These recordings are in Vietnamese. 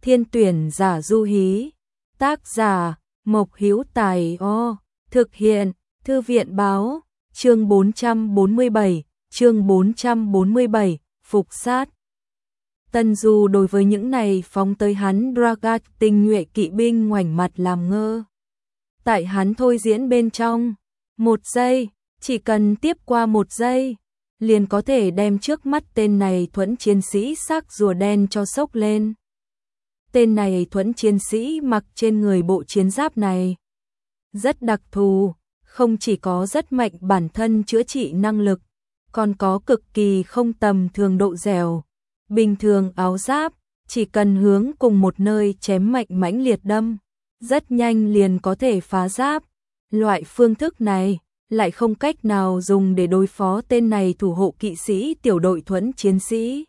Thiên tuyển giả Du Hí. Tác giả Mộc Hữu Tài. Thực hiện Thư viện báo. Chương 447, phục sát. Tân Du đối với những này phóng tới hắn Dragat tinh nhuệ kỵ binh ngoảnh mặt làm ngơ. Tại hắn thôi diễn bên trong, 1 giây, chỉ cần tiếp qua 1 giây, liền có thể đem trước mắt tên này thuẫn chiến sĩ xác rùa đen cho sốc lên. Tên này thuẫn chiến sĩ mặc trên người bộ chiến giáp này rất đặc thù, không chỉ có rất mạnh bản thân chữa trị năng lực, còn có cực kỳ không tầm thường độ dẻo. Bình thường áo giáp, chỉ cần hướng cùng một nơi chém mạnh mãnh liệt đâm, rất nhanh liền có thể phá giáp. Loại phương thức này lại không cách nào dùng để đối phó tên này thủ hộ kỵ sĩ tiểu đội thuẫn chiến sĩ.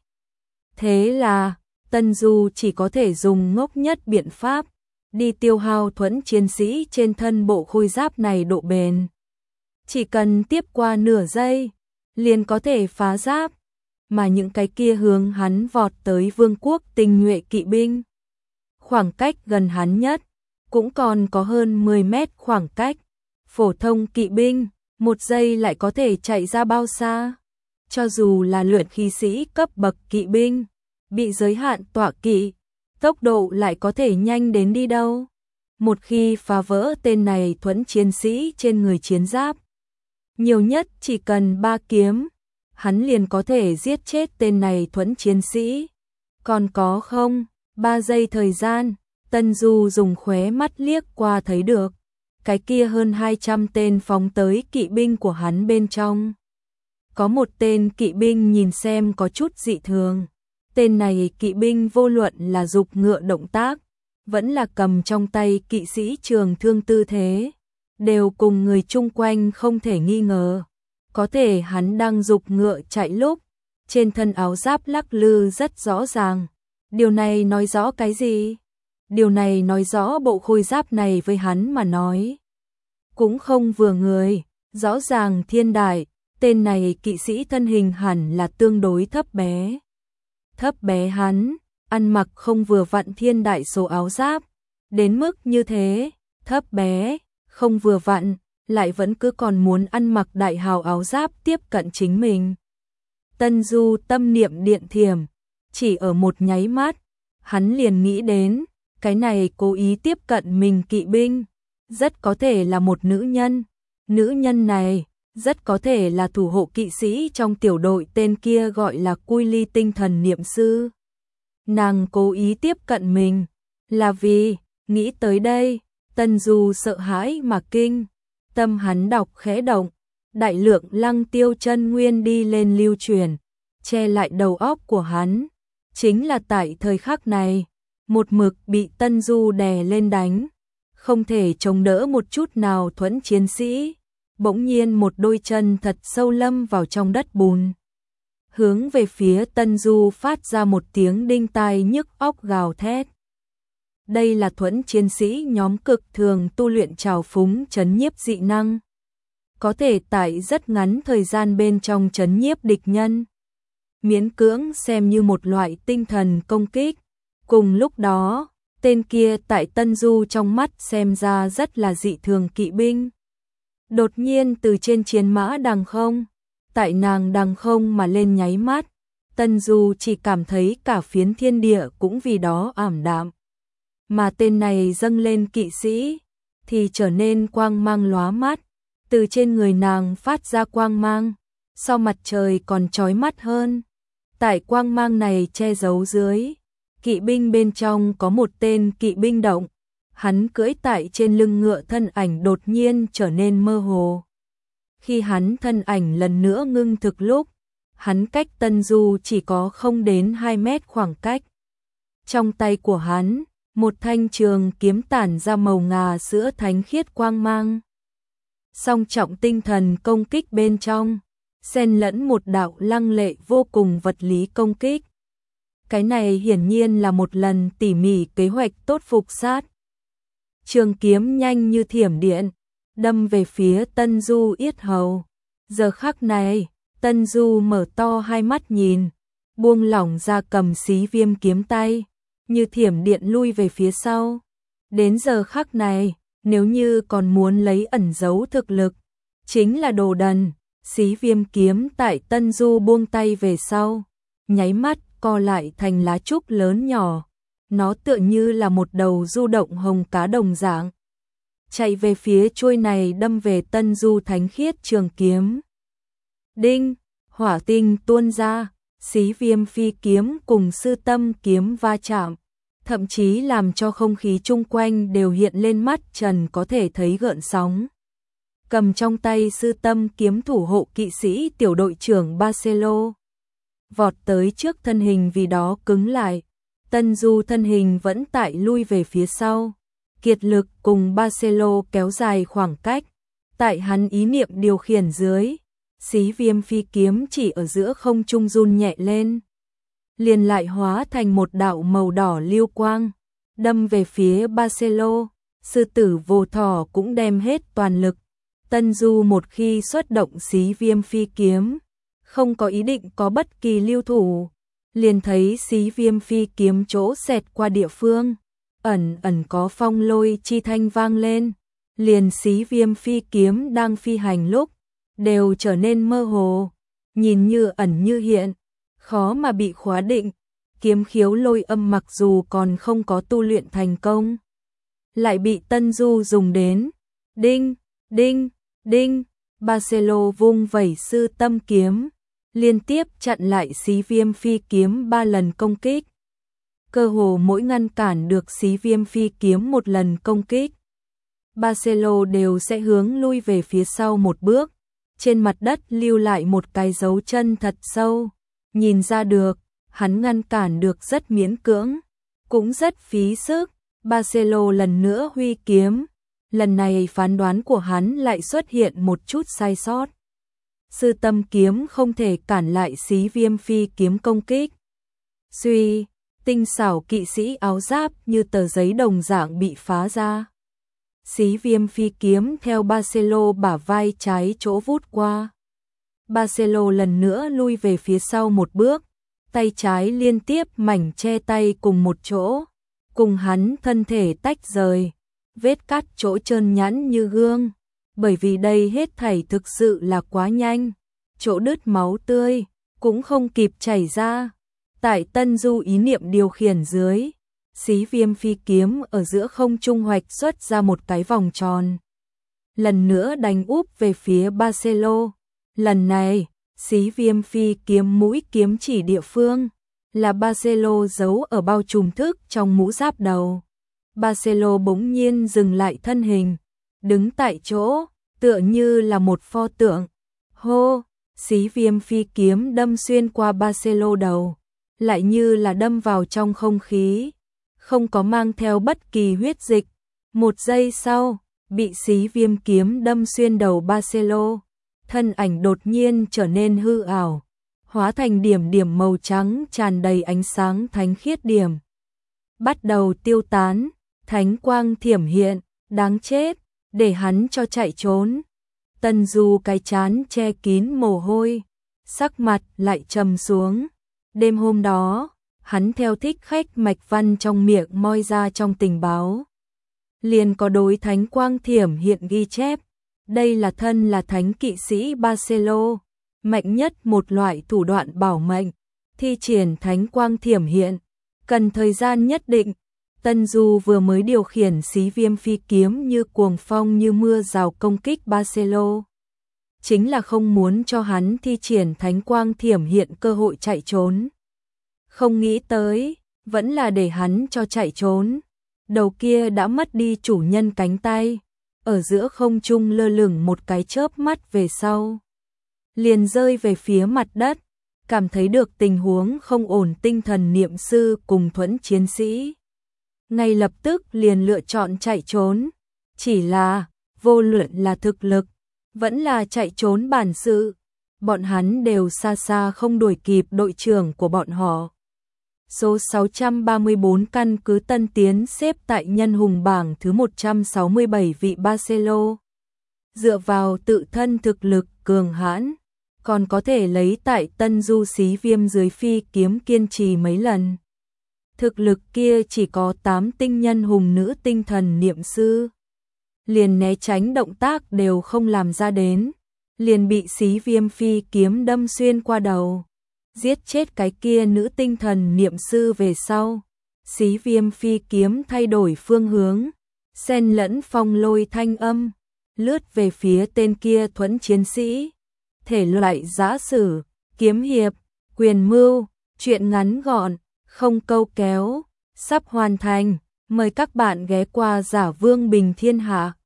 Thế là, Tân Du chỉ có thể dùng ngốc nhất biện pháp, đi tiêu hao thuẫn chiến sĩ trên thân bộ khôi giáp này độ bền. Chỉ cần tiếp qua nửa giây, liền có thể phá giáp, mà những cái kia hướng hắn vọt tới vương quốc tinh nhuệ kỵ binh. Khoảng cách gần hắn nhất, cũng còn có hơn 10 mét khoảng cách. Phổ thông kỵ binh, 1 giây lại có thể chạy ra bao xa? Cho dù là luyện khí sĩ cấp bậc kỵ binh, bị giới hạn tọa kỵ, tốc độ lại có thể nhanh đến đi đâu? Một khi phá vỡ tên này thuẫn chiến sĩ trên người chiến giáp, nhiều nhất chỉ cần 3 kiếm, hắn liền có thể giết chết tên này thuẫn chiến sĩ. Còn có không, 3 giây thời gian, Tân Du dùng khóe mắt liếc qua thấy được, cái kia hơn 200 tên phóng tới kỵ binh của hắn bên trong. Có một tên kỵ binh nhìn xem có chút dị thường. Tên này kỵ binh vô luận là giục ngựa động tác, vẫn là cầm trong tay kỵ sĩ trường thương tư thế, đều cùng người chung quanh không thể nghi ngờ. Có thể hắn đang giục ngựa chạy lúc, trên thân áo giáp lắc lư rất rõ ràng. Điều này nói rõ cái gì? Điều này nói rõ bộ khôi giáp này với hắn mà nói cũng không vừa người. Rõ ràng thiên đại, tên này kỵ sĩ thân hình hẳn là tương đối thấp bé. Thấp bé hắn, ăn mặc không vừa vặn thiên đại số áo giáp. Đến mức như thế, thấp bé, không vừa vặn, lại vẫn cứ còn muốn ăn mặc đại hào áo giáp tiếp cận chính mình. Tân Du tâm niệm điện thiểm, chỉ ở một nháy mắt, hắn liền nghĩ đến, cái này cố ý tiếp cận mình kỵ binh, rất có thể là một nữ nhân. Nữ nhân này, rất có thể là thủ hộ kỵ sĩ trong tiểu đội tên kia gọi là Cui Ly tinh thần niệm sư. Nàng cố ý tiếp cận mình, là vì, nghĩ tới đây, Tân Du sợ hãi mà kinh. Tâm hắn đọc khẽ động, đại lượng lăng tiêu chân nguyên đi lên lưu truyền, che lại đầu óc của hắn. Chính là tại thời khắc này, một mực bị Tân Du đè lên đánh, không thể chống đỡ một chút nào thuẫn chiến sĩ. Bỗng nhiên một đôi chân thật sâu lâm vào trong đất bùn, hướng về phía Tân Du phát ra một tiếng đinh tai nhức óc gào thét. Đây là thuẫn chiến sĩ nhóm cực thường tu luyện trào phúng trấn nhiếp dị năng, có thể tại rất ngắn thời gian bên trong trấn nhiếp địch nhân, miễn cưỡng xem như một loại tinh thần công kích. Cùng lúc đó, tên kia tại Tân Du trong mắt xem ra rất là dị thường kỵ binh, đột nhiên từ trên chiến mã đằng không, tại nàng đằng không mà lên nháy mắt, Tân Du chỉ cảm thấy cả phiến thiên địa cũng vì đó ảm đạm. Mà tên này dâng lên kỵ sĩ, thì trở nên quang mang lóa mắt, từ trên người nàng phát ra quang mang, so mặt trời còn chói mắt hơn. Tại quang mang này che giấu dưới, kỵ binh bên trong có một tên kỵ binh động, hắn cưỡi tại trên lưng ngựa thân ảnh đột nhiên trở nên mơ hồ. Khi hắn thân ảnh lần nữa ngưng thực lúc, hắn cách Tân Du chỉ có không đến 2 mét khoảng cách. Trong tay của hắn, một thanh trường kiếm tản ra màu ngà sữa thánh khiết quang mang. Song trọng tinh thần công kích bên trong, xen lẫn một đạo lăng lệ vô cùng vật lý công kích. Cái này hiển nhiên là một lần tỉ mỉ kế hoạch tốt phục sát. Trường kiếm nhanh như thiểm điện, đâm về phía Tân Du yết hầu. Giờ khắc này, Tân Du mở to hai mắt nhìn, buông lỏng ra cầm xí viêm kiếm tay, như thiểm điện lui về phía sau. Đến giờ khắc này, nếu như còn muốn lấy ẩn giấu thực lực, chính là đồ đần. Xí Viêm kiếm tại Tân Du buông tay về sau, nháy mắt co lại thành lá trúc lớn nhỏ. Nó tựa như là một đầu du động hồng cá đồng dạng, chạy về phía chuôi này đâm về Tân Du thánh khiết trường kiếm. Đinh, hỏa tinh tuôn ra, Xí Viêm phi kiếm cùng Sư Tâm kiếm va chạm, thậm chí làm cho không khí chung quanh đều hiện lên mắt trần có thể thấy gợn sóng. Cầm trong tay Sư Tâm kiếm thủ hộ kỵ sĩ tiểu đội trưởng Barcelo vọt tới trước, thân hình vì đó cứng lại. Tân Du thân hình vẫn tại lui về phía sau, kiệt lực cùng Barcelo kéo dài khoảng cách. Tại hắn ý niệm điều khiển dưới, Xí Viêm phi kiếm chỉ ở giữa không trung run nhẹ lên, liền lại hóa thành một đạo màu đỏ lưu quang, đâm về phía Barcelo. Sư tử vô thỏ cũng đem hết toàn lực. Tân Du một khi xuất động Xí Viêm phi kiếm, không có ý định có bất kỳ lưu thủ, liền thấy Xí Viêm phi kiếm chỗ xẹt qua địa phương, ẩn ẩn có phong lôi chi thanh vang lên, liền Xí Viêm phi kiếm đang phi hành lúc, đều trở nên mơ hồ, nhìn như ẩn như hiện, khó mà bị khóa định. Kiếm khiếu lôi âm mặc dù còn không có tu luyện thành công, lại bị Tân Du dùng đến. Đinh, đinh, đinh, Barcelo vung vẩy Sư Tâm kiếm, liên tiếp chặn lại Xí Viêm phi kiếm 3 lần công kích. Cơ hồ mỗi ngăn cản được Xí Viêm phi kiếm một lần công kích, Barcelo đều sẽ hướng lui về phía sau một bước, trên mặt đất lưu lại một cái dấu chân thật sâu. Nhìn ra được, hắn ngăn cản được rất miễn cưỡng, cũng rất phí sức. Barcelo lần nữa huy kiếm, lần này phán đoán của hắn lại xuất hiện một chút sai sót. Sư Tâm kiếm không thể cản lại Xí Viêm phi kiếm công kích. Suy, tinh xảo kỵ sĩ áo giáp như tờ giấy đồng dạng bị phá ra. Xí Viêm phi kiếm theo Barcelo bả vai trái chỗ vút qua. Barcelo lần nữa lui về phía sau một bước, tay trái liên tiếp mảnh che tay cùng một chỗ, cùng hắn thân thể tách rời, vết cắt chỗ trơn nhẵn như gương. Bởi vì đây hết thảy thực sự là quá nhanh, chỗ đứt máu tươi cũng không kịp chảy ra. Tại Tân Du ý niệm điều khiển dưới, Xí Viêm phi kiếm ở giữa không trung hoạch xuất ra một cái vòng tròn, lần nữa đánh úp về phía Barcelo. Lần này, Xí Viêm phi kiếm mũi kiếm chỉ địa phương là Barcelo giấu ở bao trùm thức trong mũ giáp đầu. Barcelo bỗng nhiên dừng lại thân hình, đứng tại chỗ, tựa như là một pho tượng. Hô, Xí Viêm phi kiếm đâm xuyên qua Barcelo đầu, lại như là đâm vào trong không khí, không có mang theo bất kỳ huyết dịch. Một giây sau, bị Xí Viêm kiếm đâm xuyên đầu Barcelo, thân ảnh đột nhiên trở nên hư ảo, hóa thành điểm điểm màu trắng tràn đầy ánh sáng thánh khiết điểm. Bắt đầu tiêu tán, thánh quang thiểm hiện, đáng chết, để hắn cho chạy trốn. Tân Du cái trán che kín mồ hôi, sắc mặt lại trầm xuống. Đêm hôm đó, hắn theo thích khách mạch văn trong miệng moi ra trong tình báo, liền có đối thánh quang thiểm hiện ghi chép. Đây là thân là thánh kỵ sĩ Barcelo, mạnh nhất một loại thủ đoạn bảo mệnh, thi triển thánh quang thiểm hiện, cần thời gian nhất định. Tân Du vừa mới điều khiển Xí Viêm phi kiếm như cuồng phong như mưa rào công kích Barcelo, chính là không muốn cho hắn thi triển thánh quang thiểm hiện cơ hội chạy trốn. Không nghĩ tới, vẫn là để hắn cho chạy trốn. Đầu kia đã mất đi chủ nhân cánh tay, ở giữa không trung lơ lửng một cái chớp mắt về sau, liền rơi về phía mặt đất. Cảm thấy được tình huống không ổn, tinh thần niệm sư cùng thuẫn chiến sĩ ngay lập tức liền lựa chọn chạy trốn. Chỉ là, vô luận là thực lực, vẫn là chạy trốn bản sự, bọn hắn đều xa xa không đuổi kịp đội trưởng của bọn họ. Số 634 căn cứ Tân Tiến xếp tại nhân hùng bảng thứ 167 vị Barcelo. Dựa vào tự thân thực lực cường hãn, còn có thể lấy tại Tân Du Xí Viêm dưới phi kiếm kiên trì mấy lần. Thực lực kia chỉ có 8 tinh nhân hùng nữ tinh thần niệm sư. Liền né tránh động tác đều không làm ra đến. Liền bị Xí Viêm phi kiếm đâm xuyên qua đầu. Giết chết cái kia nữ tinh thần niệm sư về sau. Xí Viêm phi kiếm thay đổi phương hướng. Xen lẫn phong lôi thanh âm. Lướt về phía tên kia thuẫn chiến sĩ. Thể loại giã sử, kiếm hiệp, quyền mưu, truyện ngắn gọn, không câu kéo, sắp hoàn thành. Mời các bạn ghé qua Giả Vương Bình Thiên Hạ.